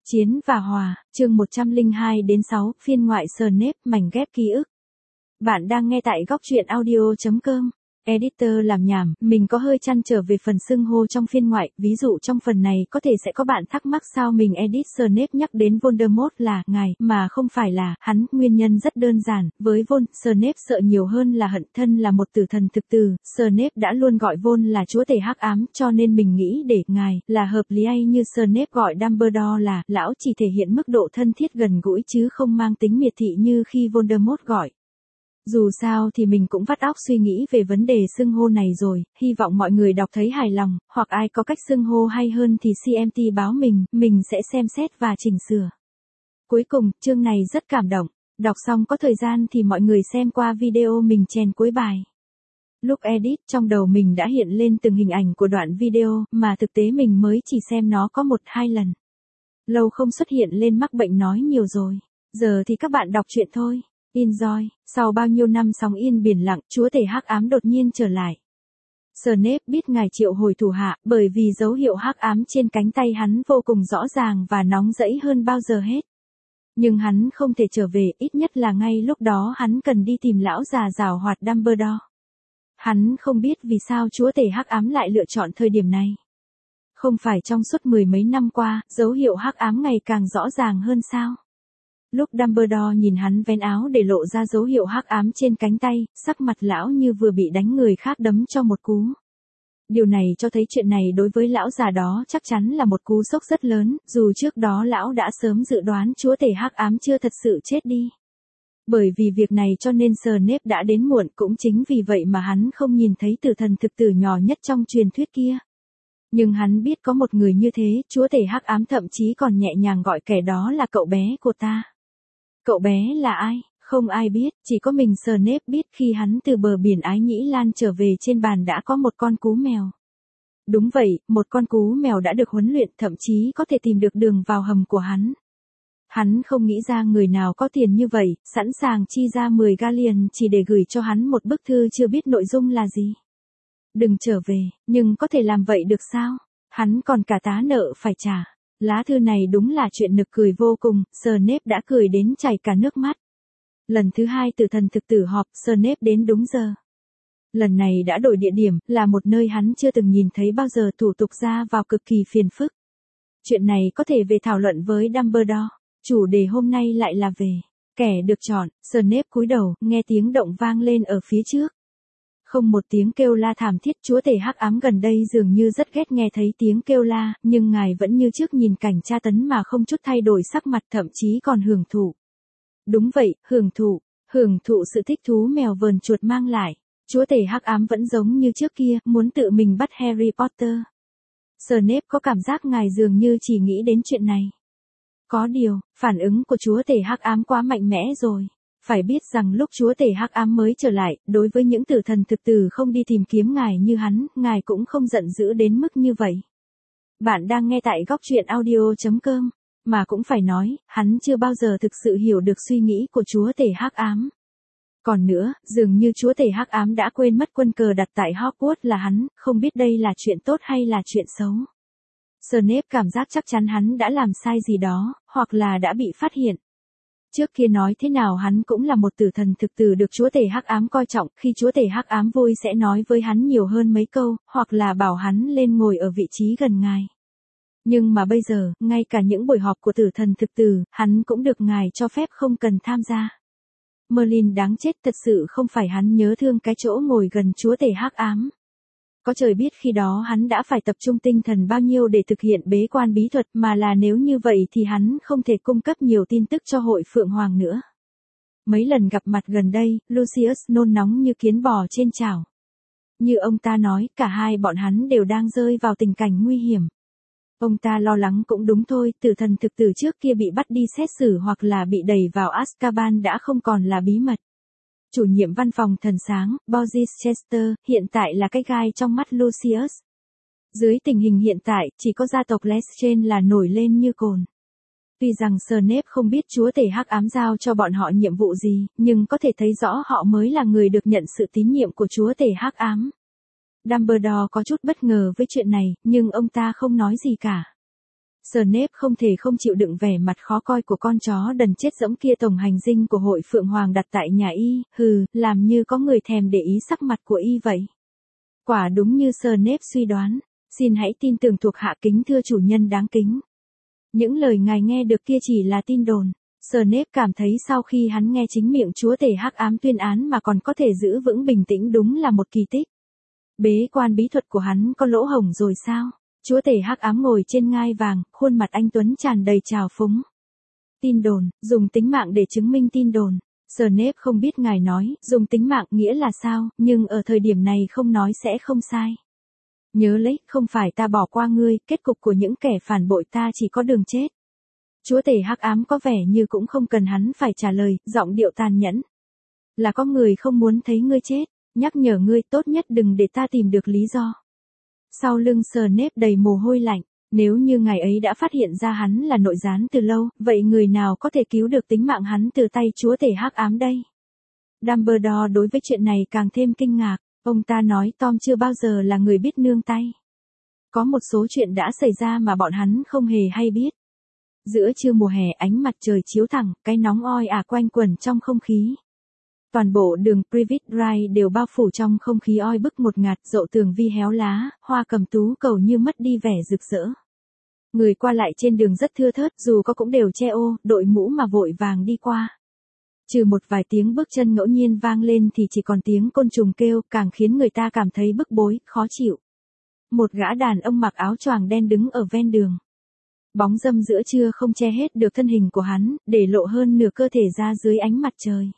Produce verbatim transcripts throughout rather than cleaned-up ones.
Chiến và Hòa, chương một trăm lẻ hai đến sáu, phiên ngoại Snape, mảnh ghép ký ức. Bạn đang nghe tại góc truyện audio chấm com. Editor làm nhảm, mình có hơi trăn trở về phần xưng hô trong phiên ngoại, ví dụ trong phần này có thể sẽ có bạn thắc mắc sao mình edit Snape nhắc đến Voldemort là ngài, mà không phải là hắn, nguyên nhân rất đơn giản, với Vol, Snape sợ nhiều hơn là hận, thân là một tử thần thực từ, Snape đã luôn gọi Vol là chúa tể hắc ám, cho nên mình nghĩ để ngài là hợp lý hay như Snape gọi Dumbledore là lão chỉ thể hiện mức độ thân thiết gần gũi chứ không mang tính miệt thị như khi Voldemort gọi. Dù sao thì mình cũng vắt óc suy nghĩ về vấn đề xưng hô này rồi, hy vọng mọi người đọc thấy hài lòng, hoặc ai có cách xưng hô hay hơn thì xê em tê báo mình, mình sẽ xem xét và chỉnh sửa. Cuối cùng, chương này rất cảm động, đọc xong có thời gian thì mọi người xem qua video mình chèn cuối bài. Lúc edit trong đầu mình đã hiện lên từng hình ảnh của đoạn video, mà thực tế mình mới chỉ xem nó có một hai lần. Lâu không xuất hiện lên mắc bệnh nói nhiều rồi, giờ thì các bạn đọc truyện thôi. Enjoy, sau bao nhiêu năm sóng yên biển lặng, chúa tể hắc ám đột nhiên trở lại. Snape biết ngài triệu hồi thủ hạ, bởi vì dấu hiệu hắc ám trên cánh tay hắn vô cùng rõ ràng và nóng rẫy hơn bao giờ hết. Nhưng hắn không thể trở về, ít nhất là ngay lúc đó hắn cần đi tìm lão già giảo hoạt Dumbledore. Hắn không biết vì sao chúa tể hắc ám lại lựa chọn thời điểm này. Không phải trong suốt mười mấy năm qua, dấu hiệu hắc ám ngày càng rõ ràng hơn sao? Lúc Dumbledore nhìn hắn vén áo để lộ ra dấu hiệu hắc ám trên cánh tay, sắc mặt lão như vừa bị đánh người khác đấm cho một cú. Điều này cho thấy chuyện này đối với lão già đó chắc chắn là một cú sốc rất lớn, dù trước đó lão đã sớm dự đoán chúa tể hắc ám chưa thật sự chết đi. Bởi vì việc này cho nên Snape đã đến muộn, cũng chính vì vậy mà hắn không nhìn thấy tử thần thực tử nhỏ nhất trong truyền thuyết kia. Nhưng hắn biết có một người như thế, chúa tể hắc ám thậm chí còn nhẹ nhàng gọi kẻ đó là cậu bé của ta. Cậu bé là ai? Không ai biết, chỉ có mình Snape biết khi hắn từ bờ biển Ái Nhĩ Lan trở về trên bàn đã có một con cú mèo. Đúng vậy, một con cú mèo đã được huấn luyện, thậm chí có thể tìm được đường vào hầm của hắn. Hắn không nghĩ ra người nào có tiền như vậy, sẵn sàng chi ra mười galleon chỉ để gửi cho hắn một bức thư chưa biết nội dung là gì. Đừng trở về, nhưng có thể làm vậy được sao? Hắn còn cả tá nợ phải trả. Lá thư này đúng là chuyện nực cười vô cùng, Snape đã cười đến chảy cả nước mắt. Lần thứ hai tử thần thực tử họp, Snape đến đúng giờ. Lần này đã đổi địa điểm, là một nơi hắn chưa từng nhìn thấy bao giờ, thủ tục ra vào cực kỳ phiền phức. Chuyện này có thể về thảo luận với Dumbledore. Chủ đề hôm nay lại là về kẻ được chọn. Snape cúi đầu, nghe tiếng động vang lên ở phía trước. Không một tiếng kêu la thảm thiết, chúa tể hắc ám gần đây dường như rất ghét nghe thấy tiếng kêu la, nhưng ngài vẫn như trước nhìn cảnh tra tấn mà không chút thay đổi sắc mặt, thậm chí còn hưởng thụ. Đúng vậy, hưởng thụ, hưởng thụ sự thích thú mèo vờn chuột mang lại. Chúa tể hắc ám vẫn giống như trước kia, muốn tự mình bắt Harry Potter. Snape có cảm giác ngài dường như chỉ nghĩ đến chuyện này. Có điều, phản ứng của chúa tể hắc ám quá mạnh mẽ rồi. Phải biết rằng lúc chúa tể hắc ám mới trở lại, đối với những tử thần thực tử không đi tìm kiếm ngài như hắn, ngài cũng không giận dữ đến mức như vậy. Bạn đang nghe tại góc truyện audio chấm com, mà cũng phải nói, hắn chưa bao giờ thực sự hiểu được suy nghĩ của chúa tể hắc ám. Còn nữa, dường như chúa tể hắc ám đã quên mất quân cờ đặt tại Hogwarts là hắn, không biết đây là chuyện tốt hay là chuyện xấu. Snape cảm giác chắc chắn hắn đã làm sai gì đó, hoặc là đã bị phát hiện. Trước kia nói thế nào hắn cũng là một tử thần thực tử được chúa tể hắc ám coi trọng, khi chúa tể hắc ám vui sẽ nói với hắn nhiều hơn mấy câu, hoặc là bảo hắn lên ngồi ở vị trí gần ngài. Nhưng mà bây giờ, ngay cả những buổi họp của tử thần thực tử, hắn cũng được ngài cho phép không cần tham gia. Merlin đáng chết, thật sự không phải hắn nhớ thương cái chỗ ngồi gần chúa tể hắc ám. Có trời biết khi đó hắn đã phải tập trung tinh thần bao nhiêu để thực hiện bế quan bí thuật, mà là nếu như vậy thì hắn không thể cung cấp nhiều tin tức cho hội Phượng Hoàng nữa. Mấy lần gặp mặt gần đây, Lucius nôn nóng như kiến bò trên chảo. Như ông ta nói, cả hai bọn hắn đều đang rơi vào tình cảnh nguy hiểm. Ông ta lo lắng cũng đúng thôi, tử thần thực tử trước kia bị bắt đi xét xử hoặc là bị đẩy vào Azkaban đã không còn là bí mật. Chủ nhiệm văn phòng thần sáng, Boris Chester, hiện tại là cái gai trong mắt Lucius. Dưới tình hình hiện tại, chỉ có gia tộc Lestrange là nổi lên như cồn. Tuy rằng Snape không biết chúa tể hắc ám giao cho bọn họ nhiệm vụ gì, nhưng có thể thấy rõ họ mới là người được nhận sự tín nhiệm của chúa tể hắc ám. Dumbledore có chút bất ngờ với chuyện này, nhưng ông ta không nói gì cả. Snape không thể không chịu đựng vẻ mặt khó coi của con chó đần chết dẫm kia. Tổng hành dinh của hội Phượng Hoàng đặt tại nhà y, hừ, làm như có người thèm để ý sắc mặt của y vậy. Quả đúng như Snape suy đoán, xin hãy tin tưởng thuộc hạ kính thưa chủ nhân đáng kính. Những lời ngài nghe được kia chỉ là tin đồn. Snape cảm thấy sau khi hắn nghe chính miệng chúa tể hắc ám tuyên án mà còn có thể giữ vững bình tĩnh đúng là một kỳ tích. Bế quan bí thuật của hắn có lỗ hổng rồi sao? Chúa tể hắc ám ngồi trên ngai vàng, khuôn mặt anh tuấn tràn đầy trào phúng. Tin đồn, dùng tính mạng để chứng minh tin đồn. Snape không biết ngài nói, dùng tính mạng nghĩa là sao, nhưng ở thời điểm này không nói sẽ không sai. Nhớ lấy, không phải ta bỏ qua ngươi, kết cục của những kẻ phản bội ta chỉ có đường chết. Chúa tể hắc ám có vẻ như cũng không cần hắn phải trả lời, giọng điệu tàn nhẫn. Là có người không muốn thấy ngươi chết, nhắc nhở ngươi tốt nhất đừng để ta tìm được lý do. Sau lưng Snape đầy mồ hôi lạnh, nếu như ngài ấy đã phát hiện ra hắn là nội gián từ lâu, vậy người nào có thể cứu được tính mạng hắn từ tay chúa tể hắc ám đây? Dumbledore đối với chuyện này càng thêm kinh ngạc, ông ta nói Tom chưa bao giờ là người biết nương tay. Có một số chuyện đã xảy ra mà bọn hắn không hề hay biết. Giữa trưa mùa hè ánh mặt trời chiếu thẳng, cái nóng oi ả quanh quẩn trong không khí. Toàn bộ đường Privet Drive đều bao phủ trong không khí oi bức ngột ngạt, dậu tường vi héo lá, hoa cầm tú cầu như mất đi vẻ rực rỡ. Người qua lại trên đường rất thưa thớt, dù có cũng đều che ô, đội mũ mà vội vàng đi qua. Trừ một vài tiếng bước chân ngẫu nhiên vang lên thì chỉ còn tiếng côn trùng kêu, càng khiến người ta cảm thấy bức bối, khó chịu. Một gã đàn ông mặc áo choàng đen đứng ở ven đường. Bóng râm giữa trưa không che hết được thân hình của hắn, để lộ hơn nửa cơ thể ra dưới ánh mặt trời.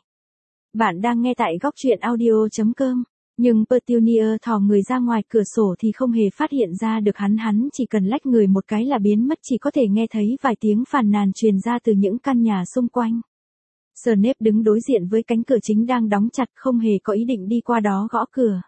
Bạn đang nghe tại góc truyện audio chấm com, nhưng Petunia thò người ra ngoài cửa sổ thì không hề phát hiện ra được hắn hắn chỉ cần lách người một cái là biến mất, chỉ có thể nghe thấy vài tiếng phàn nàn truyền ra từ những căn nhà xung quanh. Snape đứng đối diện với cánh cửa chính đang đóng chặt, không hề có ý định đi qua đó gõ cửa.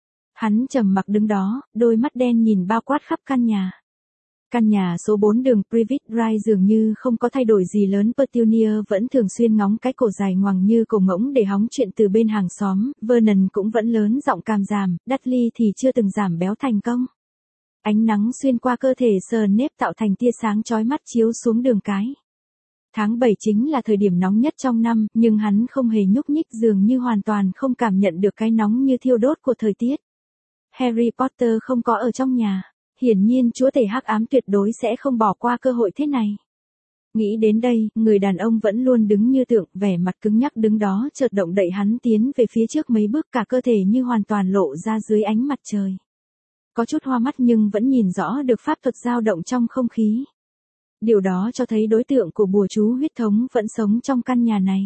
Hắn trầm mặc đứng đó, đôi mắt đen nhìn bao quát khắp căn nhà. Căn nhà số bốn đường Privet Drive dường như không có thay đổi gì lớn. Petunia vẫn thường xuyên ngóng cái cổ dài ngoằng như cổ ngỗng để hóng chuyện từ bên hàng xóm. Vernon cũng vẫn lớn giọng càm ràm, Dudley thì chưa từng giảm béo thành công. Ánh nắng xuyên qua cơ thể Snape tạo thành tia sáng chói mắt chiếu xuống đường cái. Tháng bảy chính là thời điểm nóng nhất trong năm, nhưng hắn không hề nhúc nhích, dường như hoàn toàn không cảm nhận được cái nóng như thiêu đốt của thời tiết. Harry Potter không có ở trong nhà. Hiển nhiên chúa tể hắc ám tuyệt đối sẽ không bỏ qua cơ hội thế này. Nghĩ đến đây, người đàn ông vẫn luôn đứng như tượng, vẻ mặt cứng nhắc đứng đó chợt động đậy hắn tiến về phía trước mấy bước, cả cơ thể như hoàn toàn lộ ra dưới ánh mặt trời. Có chút hoa mắt nhưng vẫn nhìn rõ được pháp thuật dao động trong không khí. Điều đó cho thấy đối tượng của bùa chú huyết thống vẫn sống trong căn nhà này.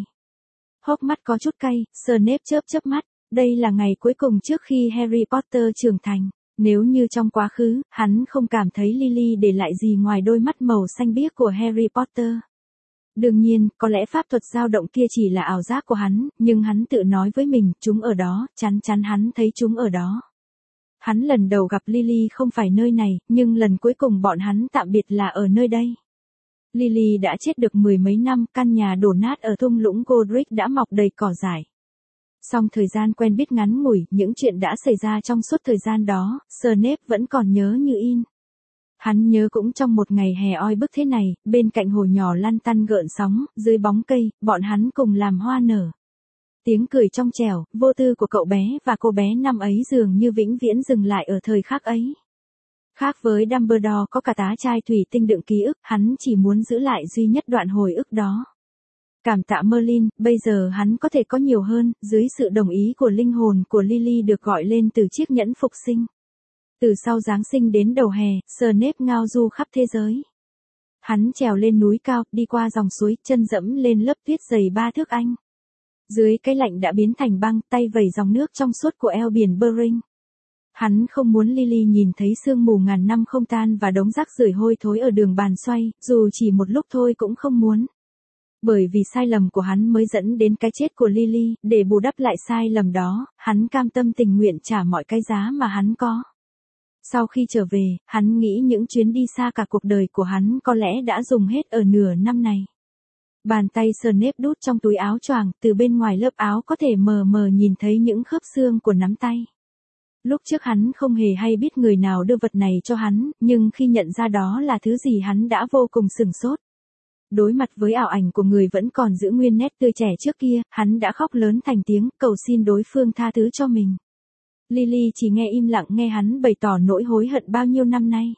Hốc mắt có chút cay, Snape chớp chớp mắt, đây là ngày cuối cùng trước khi Harry Potter trưởng thành. Nếu như trong quá khứ, hắn không cảm thấy Lily để lại gì ngoài đôi mắt màu xanh biếc của Harry Potter. Đương nhiên, có lẽ pháp thuật dao động kia chỉ là ảo giác của hắn, nhưng hắn tự nói với mình, chúng ở đó, chắn chắn hắn thấy chúng ở đó. Hắn lần đầu gặp Lily không phải nơi này, nhưng lần cuối cùng bọn hắn tạm biệt là ở nơi đây. Lily đã chết được mười mấy năm, căn nhà đổ nát ở thung lũng Godric đã mọc đầy cỏ dại. Song thời gian quen biết ngắn ngủi, những chuyện đã xảy ra trong suốt thời gian đó, Snape vẫn còn nhớ như in. Hắn nhớ cũng trong một ngày hè oi bức thế này, bên cạnh hồ nhỏ lăn tăn gợn sóng, dưới bóng cây, bọn hắn cùng làm hoa nở. Tiếng cười trong trẻo, vô tư của cậu bé và cô bé năm ấy dường như vĩnh viễn dừng lại ở thời khắc ấy. Khác với Dumbledore có cả tá chai thủy tinh đựng ký ức, hắn chỉ muốn giữ lại duy nhất đoạn hồi ức đó. Cảm tạ Merlin, bây giờ hắn có thể có nhiều hơn, dưới sự đồng ý của linh hồn của Lily được gọi lên từ chiếc nhẫn phục sinh. Từ sau Giáng sinh đến đầu hè, Snape ngao du khắp thế giới. Hắn trèo lên núi cao, đi qua dòng suối, chân dẫm lên lớp tuyết dày ba thước anh. Dưới cái lạnh đã biến thành băng, tay vẩy dòng nước trong suốt của eo biển Bering. Hắn không muốn Lily nhìn thấy sương mù ngàn năm không tan và đống rác rưởi hôi thối ở đường bàn xoay, dù chỉ một lúc thôi cũng không muốn. Bởi vì sai lầm của hắn mới dẫn đến cái chết của Lily, để bù đắp lại sai lầm đó, hắn cam tâm tình nguyện trả mọi cái giá mà hắn có. Sau khi trở về, hắn nghĩ những chuyến đi xa cả cuộc đời của hắn có lẽ đã dùng hết ở nửa năm này. Bàn tay Snape đút trong túi áo choàng, từ bên ngoài lớp áo có thể mờ mờ nhìn thấy những khớp xương của nắm tay. Lúc trước hắn không hề hay biết người nào đưa vật này cho hắn, nhưng khi nhận ra đó là thứ gì hắn đã vô cùng sửng sốt. Đối mặt với ảo ảnh của người vẫn còn giữ nguyên nét tươi trẻ trước kia, hắn đã khóc lớn thành tiếng, cầu xin đối phương tha thứ cho mình. Lily chỉ nghe im lặng nghe hắn bày tỏ nỗi hối hận bao nhiêu năm nay.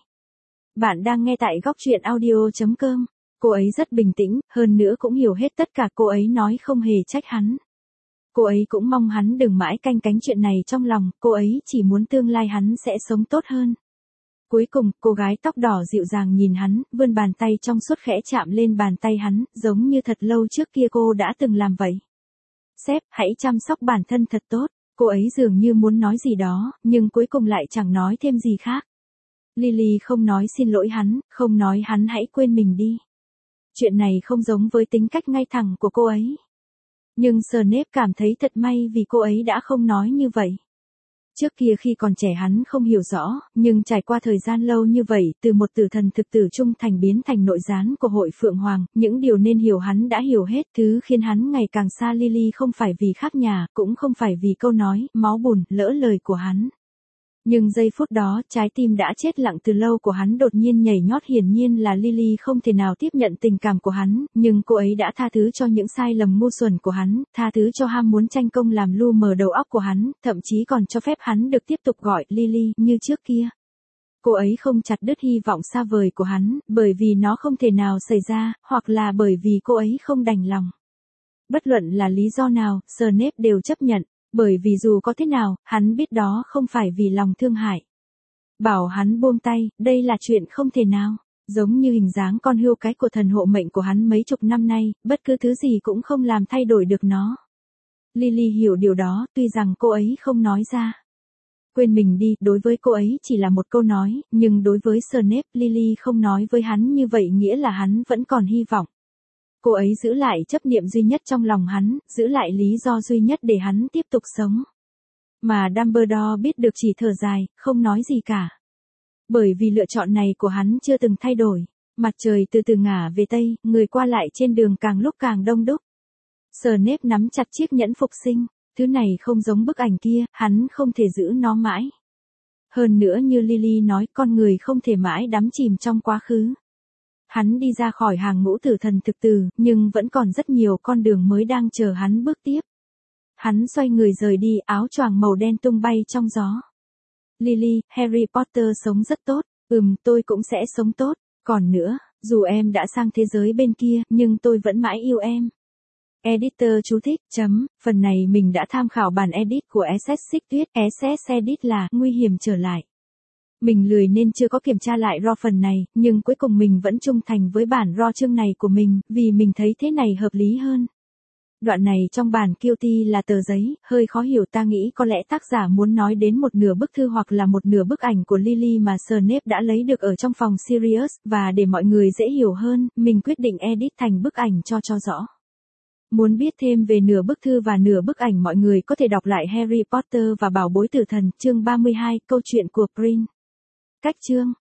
Bạn đang nghe tại góc truyện audio chấm com. Cô ấy rất bình tĩnh, hơn nữa cũng hiểu hết tất cả, cô ấy nói không hề trách hắn. Cô ấy cũng mong hắn đừng mãi canh cánh chuyện này trong lòng, cô ấy chỉ muốn tương lai hắn sẽ sống tốt hơn. Cuối cùng, cô gái tóc đỏ dịu dàng nhìn hắn, vươn bàn tay trong suốt khẽ chạm lên bàn tay hắn, giống như thật lâu trước kia cô đã từng làm vậy. Sếp, hãy chăm sóc bản thân thật tốt. Cô ấy dường như muốn nói gì đó, nhưng cuối cùng lại chẳng nói thêm gì khác. Lily không nói xin lỗi hắn, không nói hắn hãy quên mình đi. Chuyện này không giống với tính cách ngay thẳng của cô ấy. Nhưng Snape cảm thấy thật may vì cô ấy đã không nói như vậy. Trước kia khi còn trẻ hắn không hiểu rõ, nhưng trải qua thời gian lâu như vậy, từ một tử thần thực tử trung thành biến thành nội gián của hội Phượng Hoàng, những điều nên hiểu hắn đã hiểu hết. Thứ khiến hắn ngày càng xa Lily không phải vì khác nhà, cũng không phải vì câu nói, máu bùn, lỡ lời của hắn. Nhưng giây phút đó, trái tim đã chết lặng từ lâu của hắn đột nhiên nhảy nhót, hiển nhiên là Lily không thể nào tiếp nhận tình cảm của hắn, nhưng cô ấy đã tha thứ cho những sai lầm ngu xuẩn của hắn, tha thứ cho ham muốn tranh công làm lu mờ đầu óc của hắn, thậm chí còn cho phép hắn được tiếp tục gọi Lily như trước kia. Cô ấy không chặt đứt hy vọng xa vời của hắn, bởi vì nó không thể nào xảy ra, hoặc là bởi vì cô ấy không đành lòng. Bất luận là lý do nào, Snape đều chấp nhận. Bởi vì dù có thế nào, hắn biết đó không phải vì lòng thương hại. Bảo hắn buông tay, đây là chuyện không thể nào. Giống như hình dáng con hươu cái của thần hộ mệnh của hắn mấy chục năm nay, bất cứ thứ gì cũng không làm thay đổi được nó. Lily hiểu điều đó, tuy rằng cô ấy không nói ra. Quên mình đi, đối với cô ấy chỉ là một câu nói, nhưng đối với Snape, Lily không nói với hắn như vậy nghĩa là hắn vẫn còn hy vọng. Cô ấy giữ lại chấp niệm duy nhất trong lòng hắn, giữ lại lý do duy nhất để hắn tiếp tục sống. Mà Dumbledore biết được chỉ thở dài, không nói gì cả. Bởi vì lựa chọn này của hắn chưa từng thay đổi. Mặt trời từ từ ngả về Tây, người qua lại trên đường càng lúc càng đông đúc. Snape nắm chặt chiếc nhẫn phục sinh, thứ này không giống bức ảnh kia, hắn không thể giữ nó mãi. Hơn nữa như Lily nói, con người không thể mãi đắm chìm trong quá khứ. Hắn đi ra khỏi hàng ngũ tử thần thực tử, nhưng vẫn còn rất nhiều con đường mới đang chờ hắn bước tiếp. Hắn xoay người rời đi, áo choàng màu đen tung bay trong gió. Lily, Harry Potter sống rất tốt, ừm, tôi cũng sẽ sống tốt, còn nữa, dù em đã sang thế giới bên kia, nhưng tôi vẫn mãi yêu em. Editor chú thích, chấm, phần này mình đã tham khảo bản edit của ét ét Xích Tuyết, ét ét Edit là, nguy hiểm trở lại. Mình lười nên chưa có kiểm tra lại raw phần này, nhưng cuối cùng mình vẫn trung thành với bản raw chương này của mình, vì mình thấy thế này hợp lý hơn. Đoạn này trong bản Guilty là tờ giấy, hơi khó hiểu, ta nghĩ có lẽ tác giả muốn nói đến một nửa bức thư hoặc là một nửa bức ảnh của Lily mà Snape đã lấy được ở trong phòng Sirius, và để mọi người dễ hiểu hơn, mình quyết định edit thành bức ảnh cho cho rõ. Muốn biết thêm về nửa bức thư và nửa bức ảnh, mọi người có thể đọc lại Harry Potter và Bảo bối tử thần, chương ba mươi hai, câu chuyện của Prin. Cách chương